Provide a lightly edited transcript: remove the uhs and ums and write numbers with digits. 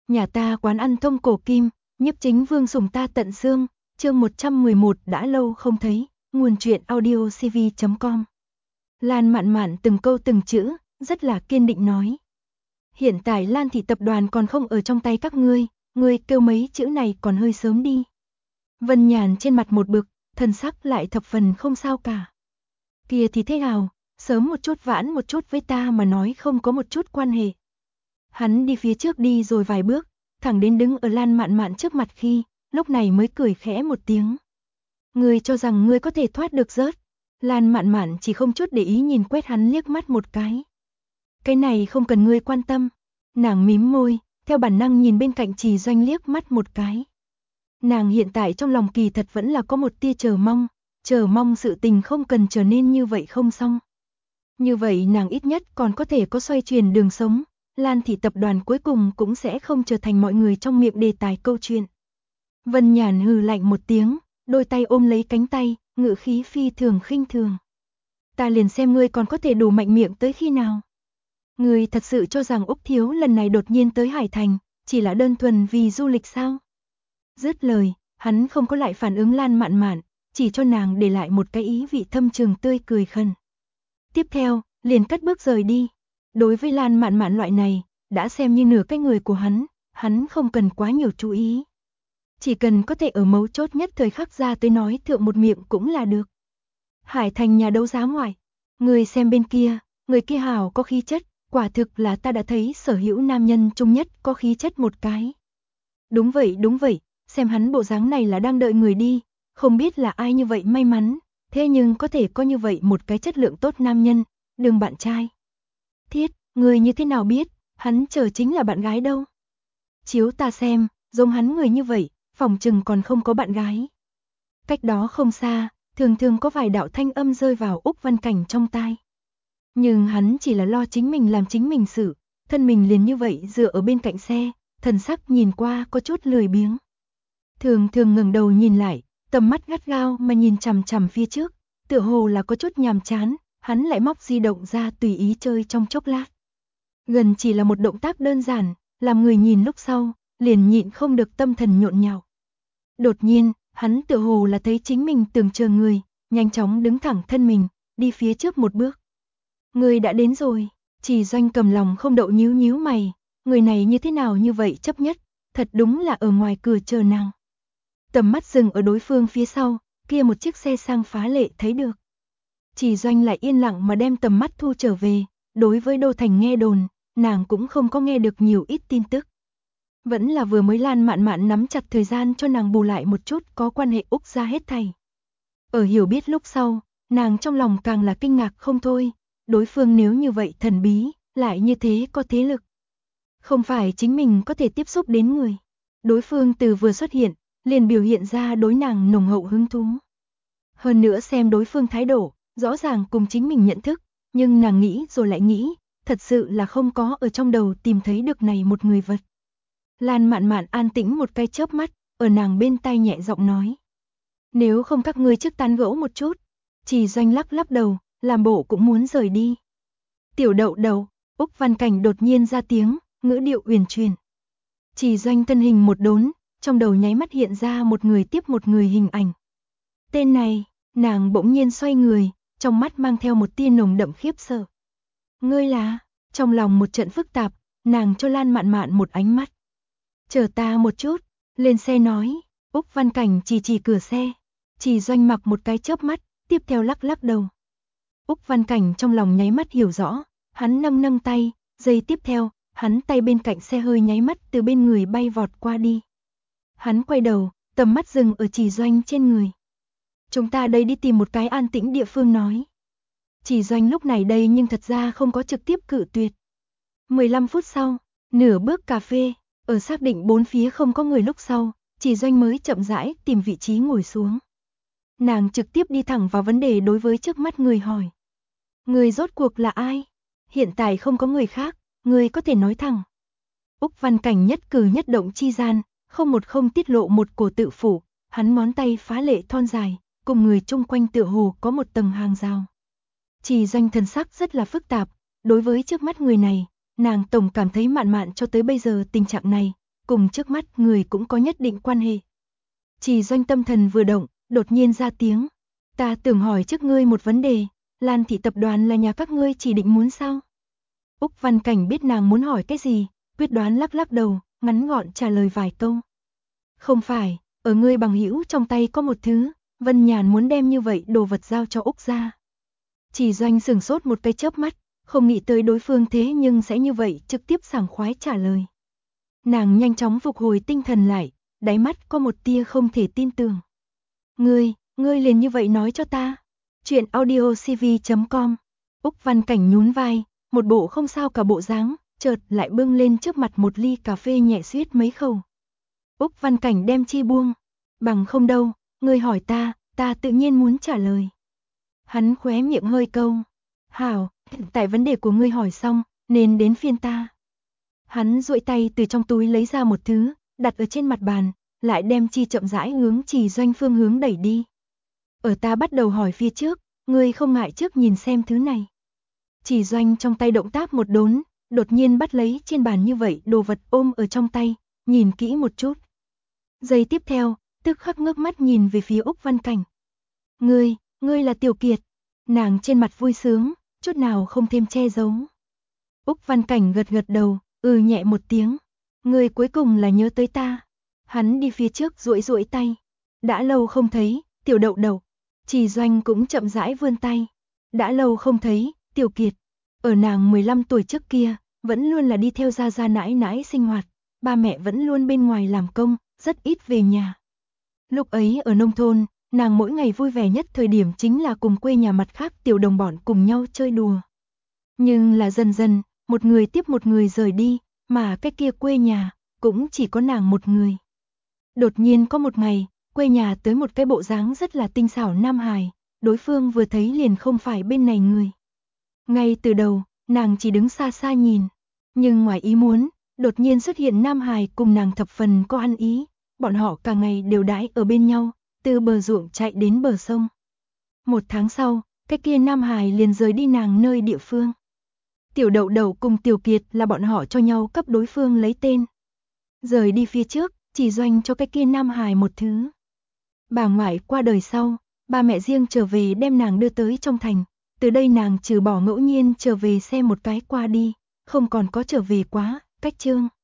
Nhà ta quán ăn thông cổ kim, nhiếp chính vương sủng ta tận xương, chương 111 đã lâu không thấy, nguồn truyện audio cv.com. Lan Mạn Mạn từng câu từng chữ, rất là kiên định nói. Hiện tại Lan thị tập đoàn còn không ở trong tay các ngươi kêu mấy chữ này còn hơi sớm đi. Vân Nhàn trên mặt một bực, thần sắc lại thập phần không sao cả. Kia thì thế nào, sớm một chút vãn một chút với ta mà nói không có một chút quan hệ. Hắn đi phía trước đi rồi vài bước, thẳng đến đứng ở Lan Mạn Mạn trước mặt khi, lúc này mới cười khẽ một tiếng. Ngươi cho rằng ngươi có thể thoát được rớt. Lan Mạn Mạn chỉ không chút để ý nhìn quét hắn liếc mắt một cái. Cái này không cần ngươi quan tâm. Nàng mím môi, theo bản năng nhìn bên cạnh Trì Doanh liếc mắt một cái. Nàng hiện tại trong lòng kỳ thật vẫn là có một tia chờ mong sự tình không cần trở nên như vậy không xong. Như vậy nàng ít nhất còn có thể có xoay chuyển đường sống. Lan thị tập đoàn cuối cùng cũng sẽ không trở thành mọi người trong miệng đề tài câu chuyện. Vân Nhàn hừ lạnh một tiếng, đôi tay ôm lấy cánh tay, ngữ khí phi thường khinh thường. Ta liền xem ngươi còn có thể đủ mạnh miệng tới khi nào. Ngươi thật sự cho rằng Úc Thiếu lần này đột nhiên tới Hải Thành, chỉ là đơn thuần vì du lịch sao? Dứt lời, hắn không có lại phản ứng Lan Mạn Mạn, chỉ cho nàng để lại một cái ý vị thâm trường tươi cười khẩn. Tiếp theo, liền cất bước rời đi. Đối với Lan Mạn Mạn loại này, đã xem như nửa cái người của hắn không cần quá nhiều chú ý. Chỉ cần có thể ở mấu chốt nhất thời khắc ra tới nói thượng một miệng cũng là được. Hải Thành nhà đấu giá ngoại, người xem bên kia, người kia hào có khí chất, quả thực là ta đã thấy sở hữu nam nhân chung nhất có khí chất một cái. Đúng vậy, xem hắn bộ dáng này là đang đợi người đi, không biết là ai như vậy may mắn, thế nhưng có thể có như vậy một cái chất lượng tốt nam nhân, đường bạn trai. Thiết, người như thế nào biết, hắn chờ chính là bạn gái đâu. Chiếu ta xem, giống hắn người như vậy, phòng chừng còn không có bạn gái. Cách đó không xa, thường có vài đạo thanh âm rơi vào Úc Văn Cảnh trong tai. Nhưng hắn chỉ là lo chính mình làm chính mình sự, thân mình liền như vậy dựa ở bên cạnh xe, thần sắc nhìn qua có chút lười biếng. Thường ngẩng đầu nhìn lại, tầm mắt gắt gao mà nhìn chằm chằm phía trước, tựa hồ là có chút nhàm chán, hắn lại móc di động ra tùy ý chơi trong chốc lát. Gần chỉ là một động tác đơn giản, làm người nhìn lúc sau, liền nhịn không được tâm thần nhộn nhạo. Đột nhiên, hắn tựa hồ là thấy chính mình tưởng chờ người, nhanh chóng đứng thẳng thân mình, đi phía trước một bước. Người đã đến rồi, Trì Doanh cầm lòng không đậu nhíu mày, người này như thế nào như vậy chấp nhất, thật đúng là ở ngoài cửa chờ nàng. Tầm mắt dừng ở đối phương phía sau, kia một chiếc xe sang phá lệ thấy được. Trì Doanh lại yên lặng mà đem tầm mắt thu trở về, đối với Đô Thành nghe đồn, nàng cũng không có nghe được nhiều ít tin tức. Vẫn là vừa mới Lan Mạn Mạn nắm chặt thời gian cho nàng bù lại một chút có quan hệ Úc ra hết thảy. Ở hiểu biết lúc sau, nàng trong lòng càng là kinh ngạc không thôi, đối phương nếu như vậy thần bí, lại như thế có thế lực. Không phải chính mình có thể tiếp xúc đến người. Đối phương từ vừa xuất hiện, liền biểu hiện ra đối nàng nồng hậu hứng thú. Hơn nữa xem đối phương thái độ, rõ ràng cùng chính mình nhận thức, nhưng nàng nghĩ rồi lại nghĩ, thật sự là không có ở trong đầu tìm thấy được này một người vật. Lan Mạn Mạn an tĩnh một cái chớp mắt, ở nàng bên tai nhẹ giọng nói. Nếu không các ngươi trước tán gẫu một chút. Trì Doanh lắc đầu, làm bộ cũng muốn rời đi. Tiểu Đậu Đầu, Úc Văn Cảnh đột nhiên ra tiếng, ngữ điệu uyển chuyển. Trì Doanh thân hình một đốn, trong đầu nháy mắt hiện ra một người tiếp một người hình ảnh. Tên này, nàng bỗng nhiên xoay người, trong mắt mang theo một tia nồng đậm khiếp sợ. Ngươi là, trong lòng một trận phức tạp, nàng cho Lan Mạn Mạn một ánh mắt. Chờ ta một chút, lên xe nói, Úc Văn Cảnh chỉ cửa xe. Trì Doanh mặc một cái chớp mắt, tiếp theo lắc đầu. Úc Văn Cảnh trong lòng nháy mắt hiểu rõ, hắn nâng tay, giây tiếp theo, hắn tay bên cạnh xe hơi nháy mắt từ bên người bay vọt qua đi. Hắn quay đầu, tầm mắt dừng ở Trì Doanh trên người. Chúng ta đây đi tìm một cái an tĩnh địa phương nói. Trì Doanh lúc này đây nhưng thật ra không có trực tiếp cự tuyệt. 15 phút sau, nửa bước cà phê, ở xác định bốn phía không có người lúc sau, Trì Doanh mới chậm rãi tìm vị trí ngồi xuống. Nàng trực tiếp đi thẳng vào vấn đề đối với trước mắt người hỏi. Người rốt cuộc là ai? Hiện tại không có người khác, người có thể nói thẳng. Úc Văn Cảnh nhất cử nhất động chi gian, không tiết lộ một cổ tự phủ, hắn ngón tay phá lệ thon dài, cùng người chung quanh tựa hồ có một tầng hàng rào. Trì Doanh thần sắc rất là phức tạp, đối với trước mắt người này, nàng tổng cảm thấy Mạn Mạn cho tới bây giờ tình trạng này, cùng trước mắt người cũng có nhất định quan hệ. Chỉ Doanh tâm thần vừa động, đột nhiên ra tiếng. Ta tưởng hỏi trước ngươi một vấn đề, Lan thị tập đoàn là nhà các ngươi chỉ định muốn sao? Úc Văn Cảnh biết nàng muốn hỏi cái gì, quyết đoán lắc lắc đầu, ngắn gọn trả lời vài câu. Không phải, ở ngươi bằng hữu trong tay có một thứ, Vân Nhàn muốn đem như vậy đồ vật giao cho Úc gia. Chỉ Doanh sửng sốt một cái chớp mắt, không nghĩ tới đối phương thế nhưng sẽ như vậy trực tiếp sảng khoái trả lời. Nàng nhanh chóng phục hồi tinh thần lại, đáy mắt có một tia không thể tin tưởng. Ngươi liền như vậy nói cho ta. Chuyện audiocv.com. Úc Văn Cảnh nhún vai, một bộ không sao cả bộ dáng, chợt lại bưng lên trước mặt một ly cà phê nhẹ suýt mấy khẩu. Úc Văn Cảnh đem chi buông. Bằng không đâu, ngươi hỏi ta tự nhiên muốn trả lời. Hắn khóe miệng hơi câu. Hảo, tại vấn đề của ngươi hỏi xong, nên đến phiên ta. Hắn duỗi tay từ trong túi lấy ra một thứ, đặt ở trên mặt bàn, lại đem chi chậm rãi hướng Chỉ Doanh phương hướng đẩy đi. Ở ta bắt đầu hỏi phía trước, ngươi không ngại trước nhìn xem thứ này. Chỉ Doanh trong tay động tác một đốn, đột nhiên bắt lấy trên bàn như vậy đồ vật ôm ở trong tay, nhìn kỹ một chút. Giây tiếp theo, tức khắc ngước mắt nhìn về phía Úc Văn Cảnh. Ngươi là Tiểu Kiệt. Nàng trên mặt vui sướng, chút nào không thêm che giấu. Úc Văn Cảnh gật gật đầu, nhẹ một tiếng. Ngươi cuối cùng là nhớ tới ta. Hắn đi phía trước duỗi tay. Đã lâu không thấy, Tiểu Đậu Đậu. Chỉ Doanh cũng chậm rãi vươn tay. Đã lâu không thấy, Tiểu Kiệt. Ở nàng 15 tuổi trước kia, vẫn luôn là đi theo gia nãi nãi sinh hoạt. Ba mẹ vẫn luôn bên ngoài làm công, rất ít về nhà. Lúc ấy ở nông thôn, nàng mỗi ngày vui vẻ nhất thời điểm chính là cùng quê nhà mặt khác tiểu đồng bọn cùng nhau chơi đùa. Nhưng là dần dần, một người tiếp một người rời đi, mà cái kia quê nhà, cũng chỉ có nàng một người. Đột nhiên có một ngày, quê nhà tới một cái bộ dáng rất là tinh xảo nam hài, đối phương vừa thấy liền không phải bên này người. Ngay từ đầu, nàng chỉ đứng xa xa nhìn, nhưng ngoài ý muốn, đột nhiên xuất hiện nam hài cùng nàng thập phần có ăn ý, bọn họ cả ngày đều đãi ở bên nhau, từ bờ ruộng chạy đến bờ sông. Một tháng sau, cái kia nam hài liền rời đi nàng nơi địa phương. Tiểu Đậu Đậu cùng Tiểu Kiệt là bọn họ cho nhau cấp đối phương lấy tên. Rời đi phía trước, Chỉ Doanh cho cái kia nam hài một thứ. Bà ngoại qua đời sau, ba mẹ riêng trở về đem nàng đưa tới trong thành. Từ đây nàng trừ bỏ ngẫu nhiên trở về xem một cái qua đi, không còn có trở về quá, cách chương.